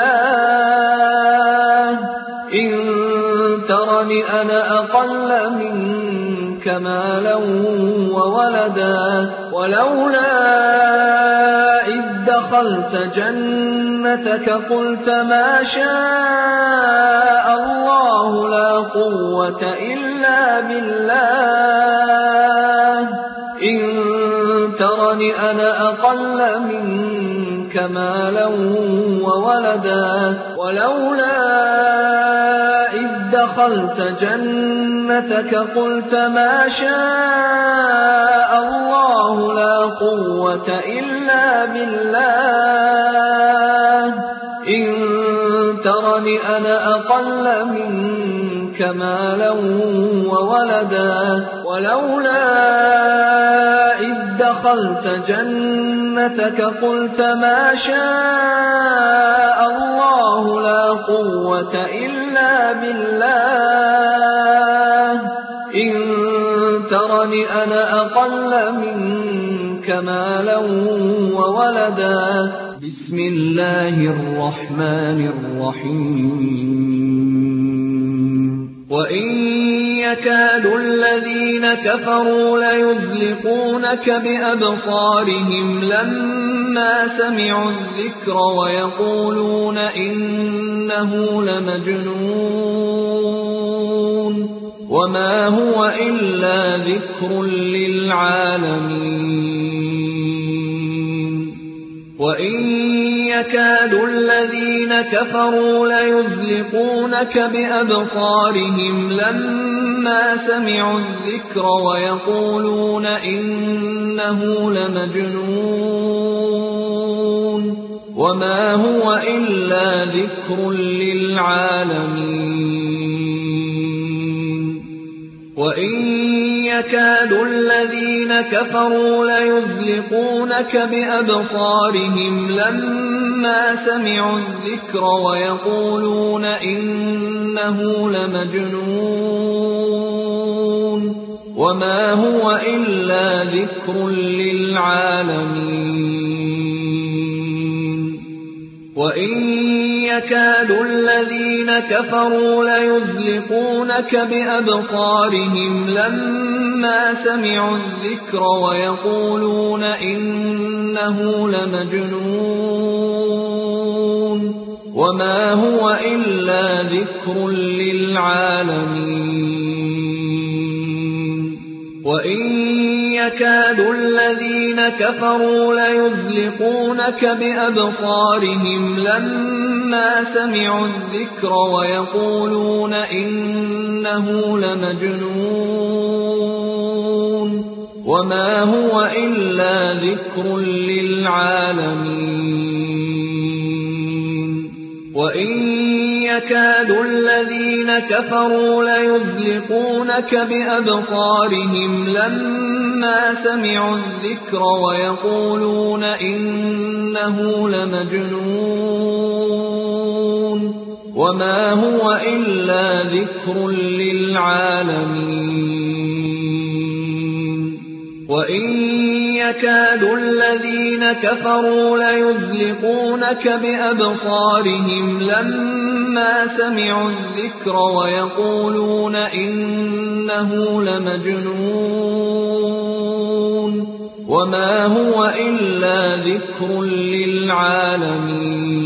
بالله إن ترني أنا أقل منك مالا وولدا. ولولا إذ دخلت جنتك قلت ما شاء الله لا قوة إلا بالله إن ترني أنا أقل منك مالا وولدا. ولولا إذ دخلت جنتك قلت ما شاء الله لا قوة إلا بالله إن ترني أنا أقل منك مالا وولدا. ولولا إذ دخلت جنتك قلت ما شاء الله لا قوة إلا بالله إن ترني أنا أقل منك مالا وولدا بسم الله الرحمن الرحيم وإن يكاد الذين كفروا ليزلقونك بأبصارهم لما سمعوا الذكر ويقولون إنه لمجنون وما هو إلا ذكر للعالمين وإن يكاد الذين كفروا ليزلقونك بأبصارهم لما سمعوا الذكر ويقولون إنه لمجنون وما هو إلا ذكر للعالمين وإن يكاد الذين كفروا ليزلقونك بأبصارهم لما سمعوا الذكر ويقولون إنه لمجنون وما هو إلا ذكر للعالمين وإن يكاد الذين كفروا ليزلقونك بأبصارهم لما سمعوا الذكر ويقولون إنه لمجنون وما هو إلا ذكر للعالمين وإن يكاد الذين كفروا ليزلقونك بأبصارهم لما سمعوا الذكر ويقولون إنه لمجنون وما هو إلا ذكر للعالمين وإن يكاد الذين كفروا ليزلقونك بأبصارهم لما سمعوا الذكر ويقولون إنه لمجنون وما هو إلا ذكر للعالمين وإن يكاد الذين كفروا ليزلقونك بأبصارهم لما سمعوا الذكر ويقولون إنه لمجنون وما هو إلا ذكر للعالمين